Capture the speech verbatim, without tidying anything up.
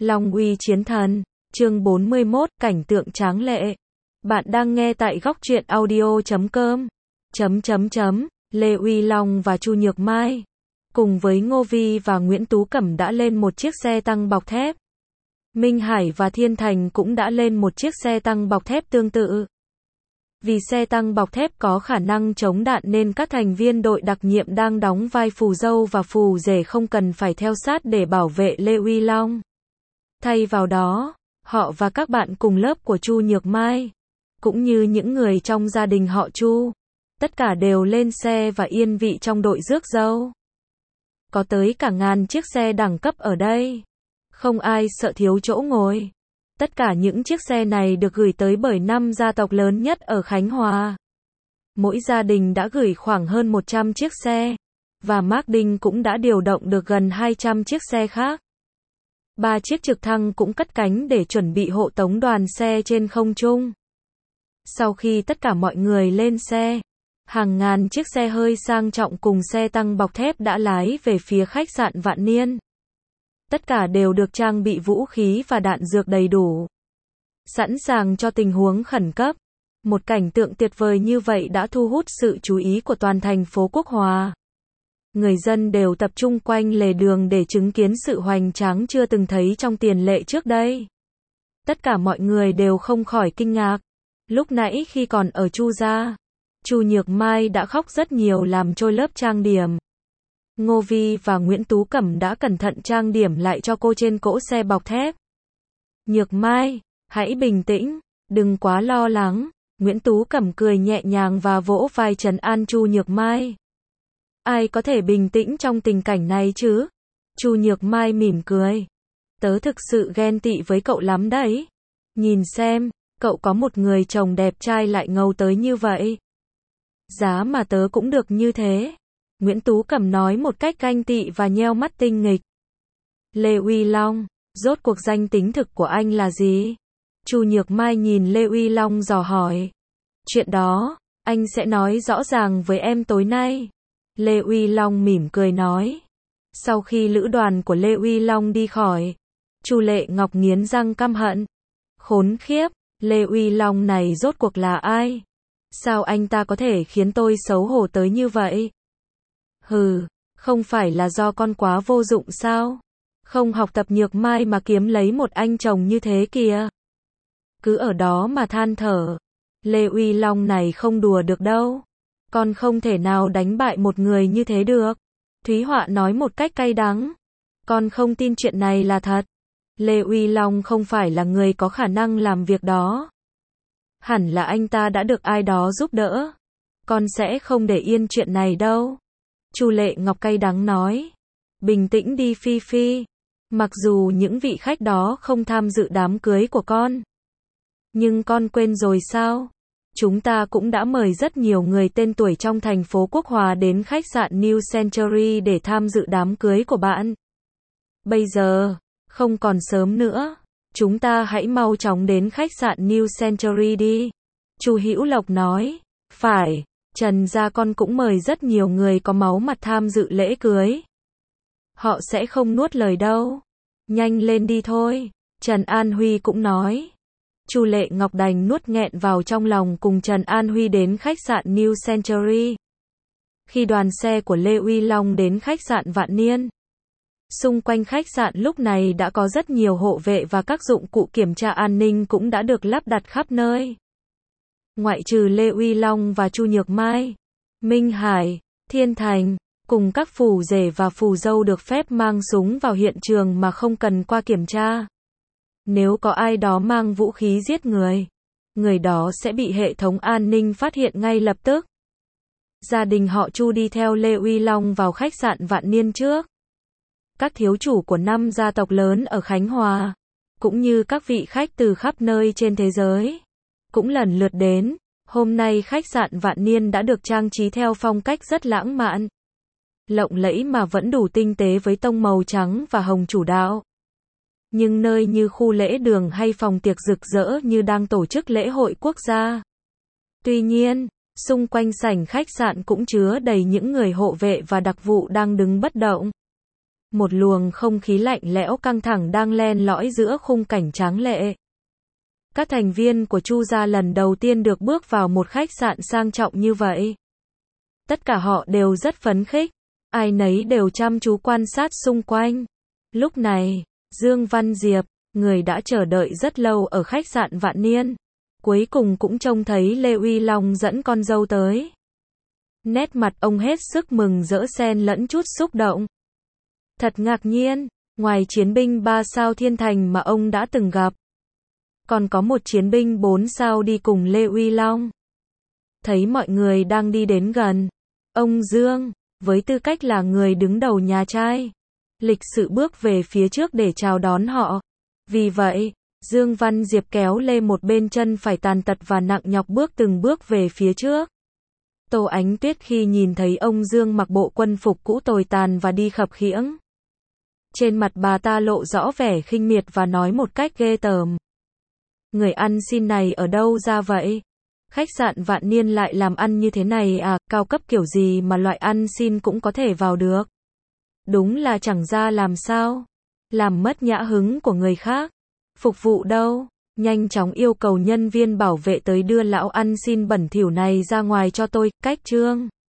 Long uy chiến thần, chương bốn mươi mốt, cảnh tượng tráng lệ. Bạn đang nghe tại góc truyện audio chấm com. Chấm chấm chấm, Lê Uy Long và Chu Nhược Mai, cùng với Ngô Vi và Nguyễn Tú Cẩm đã lên một chiếc xe tăng bọc thép. Minh Hải và Thiên Thành cũng đã lên một chiếc xe tăng bọc thép tương tự. Vì xe tăng bọc thép có khả năng chống đạn nên các thành viên đội đặc nhiệm đang đóng vai phù dâu và phù rể không cần phải theo sát để bảo vệ Lê Uy Long. Thay vào đó, họ và các bạn cùng lớp của Chu Nhược Mai, cũng như những người trong gia đình họ Chu, tất cả đều lên xe và yên vị trong đội rước dâu. Có tới cả ngàn chiếc xe đẳng cấp ở đây. Không ai sợ thiếu chỗ ngồi. Tất cả những chiếc xe này được gửi tới bởi năm gia tộc lớn nhất ở Khánh Hòa. Mỗi gia đình đã gửi khoảng hơn một trăm chiếc xe, và Mác Đinh cũng đã điều động được gần hai trăm chiếc xe khác. Ba chiếc trực thăng cũng cất cánh để chuẩn bị hộ tống đoàn xe trên không trung. Sau khi tất cả mọi người lên xe, hàng ngàn chiếc xe hơi sang trọng cùng xe tăng bọc thép đã lái về phía khách sạn Vạn Niên. Tất cả đều được trang bị vũ khí và đạn dược đầy đủ, sẵn sàng cho tình huống khẩn cấp. Một cảnh tượng tuyệt vời như vậy đã thu hút sự chú ý của toàn thành phố Quốc Hòa. Người dân đều tập trung quanh lề đường để chứng kiến sự hoành tráng chưa từng thấy trong tiền lệ trước đây. Tất cả mọi người đều không khỏi kinh ngạc. Lúc nãy khi còn ở Chu gia, Chu Nhược Mai đã khóc rất nhiều làm trôi lớp trang điểm. Ngô Vi và Nguyễn Tú Cẩm đã cẩn thận trang điểm lại cho cô trên cỗ xe bọc thép. Nhược Mai, hãy bình tĩnh, đừng quá lo lắng. Nguyễn Tú Cẩm cười nhẹ nhàng và vỗ vai trấn an Chu Nhược Mai. Ai có thể bình tĩnh trong tình cảnh này chứ? Chu Nhược Mai mỉm cười. Tớ thực sự ghen tị với cậu lắm đấy. Nhìn xem, cậu có một người chồng đẹp trai lại ngầu tới như vậy. Giá mà tớ cũng được như thế. Nguyễn Tú Cẩm nói một cách ganh tị và nheo mắt tinh nghịch. Lê Uy Long, rốt cuộc danh tính thực của anh là gì? Chu Nhược Mai nhìn Lê Uy Long dò hỏi. Chuyện đó, anh sẽ nói rõ ràng với em tối nay. Lê Uy Long mỉm cười nói. Sau khi lữ đoàn của Lê Uy Long đi khỏi, Chu Lệ Ngọc nghiến răng căm hận. Khốn khiếp, Lê Uy Long này rốt cuộc là ai? Sao anh ta có thể khiến tôi xấu hổ tới như vậy? Hừ, không phải là do con quá vô dụng sao? Không học tập Nhược Mai mà kiếm lấy một anh chồng như thế kìa. Cứ ở đó mà than thở. Lê Uy Long này không đùa được đâu. Con không thể nào đánh bại một người như thế được. Thúy Họa nói một cách cay đắng. Con không tin chuyện này là thật. Lê Uy Long không phải là người có khả năng làm việc đó. Hẳn là anh ta đã được ai đó giúp đỡ. Con sẽ không để yên chuyện này đâu. Chu Lệ Ngọc cay đắng nói. Bình tĩnh đi Phi Phi. Mặc dù những vị khách đó không tham dự đám cưới của con, nhưng con quên rồi sao? Chúng ta cũng đã mời rất nhiều người tên tuổi trong thành phố Quốc Hòa đến khách sạn New Century để tham dự đám cưới của bạn. Bây giờ, không còn sớm nữa. Chúng ta hãy mau chóng đến khách sạn New Century đi. Chu Hữu Lộc nói. Phải, Trần gia con cũng mời rất nhiều người có máu mặt tham dự lễ cưới. Họ sẽ không nuốt lời đâu. Nhanh lên đi thôi. Trần An Huy cũng nói. Chu Lệ Ngọc đành nuốt nghẹn vào trong lòng cùng Trần An Huy đến khách sạn New Century. Khi đoàn xe của Lê Uy Long đến khách sạn Vạn Niên, xung quanh khách sạn lúc này đã có rất nhiều hộ vệ và các dụng cụ kiểm tra an ninh cũng đã được lắp đặt khắp nơi. Ngoại trừ Lê Uy Long và Chu Nhược Mai, Minh Hải, Thiên Thành, cùng các phù rể và phù dâu được phép mang súng vào hiện trường mà không cần qua kiểm tra. Nếu có ai đó mang vũ khí giết người, người đó sẽ bị hệ thống an ninh phát hiện ngay lập tức. Gia đình họ Chu đi theo Lê Uy Long vào khách sạn Vạn Niên trước. Các thiếu chủ của năm gia tộc lớn ở Khánh Hòa, cũng như các vị khách từ khắp nơi trên thế giới, cũng lần lượt đến. Hôm nay khách sạn Vạn Niên đã được trang trí theo phong cách rất lãng mạn, lộng lẫy mà vẫn đủ tinh tế với tông màu trắng và hồng chủ đạo. Nhưng nơi như khu lễ đường hay phòng tiệc rực rỡ như đang tổ chức lễ hội quốc gia. Tuy nhiên, xung quanh sảnh khách sạn cũng chứa đầy những người hộ vệ và đặc vụ đang đứng bất động. Một luồng không khí lạnh lẽo căng thẳng đang len lỏi giữa khung cảnh tráng lệ. Các thành viên của Chu gia lần đầu tiên được bước vào một khách sạn sang trọng như vậy. Tất cả họ đều rất phấn khích, ai nấy đều chăm chú quan sát xung quanh. Lúc này, Dương Văn Diệp, người đã chờ đợi rất lâu ở khách sạn Vạn Niên, cuối cùng cũng trông thấy Lê Uy Long dẫn con dâu tới. Nét mặt ông hết sức mừng rỡ xen lẫn chút xúc động. Thật ngạc nhiên, ngoài chiến binh ba sao thiên thành mà ông đã từng gặp, còn có một chiến binh bốn sao đi cùng Lê Uy Long. Thấy mọi người đang đi đến gần, ông Dương, với tư cách là người đứng đầu nhà trai, lịch sự bước về phía trước để chào đón họ. Vì vậy, Dương Văn Diệp kéo lê một bên chân phải tàn tật và nặng nhọc bước từng bước về phía trước. Tô Ánh Tuyết khi nhìn thấy ông Dương mặc bộ quân phục cũ tồi tàn và đi khập khiễng, trên mặt bà ta lộ rõ vẻ khinh miệt và nói một cách ghê tởm. Người ăn xin này ở đâu ra vậy? Khách sạn Vạn Niên lại làm ăn như thế này à, cao cấp kiểu gì mà loại ăn xin cũng có thể vào được. Đúng là chẳng ra làm sao. Làm mất nhã hứng của người khác. Phục vụ đâu? Nhanh chóng yêu cầu nhân viên bảo vệ tới đưa lão ăn xin bẩn thỉu này ra ngoài cho tôi. Cách chương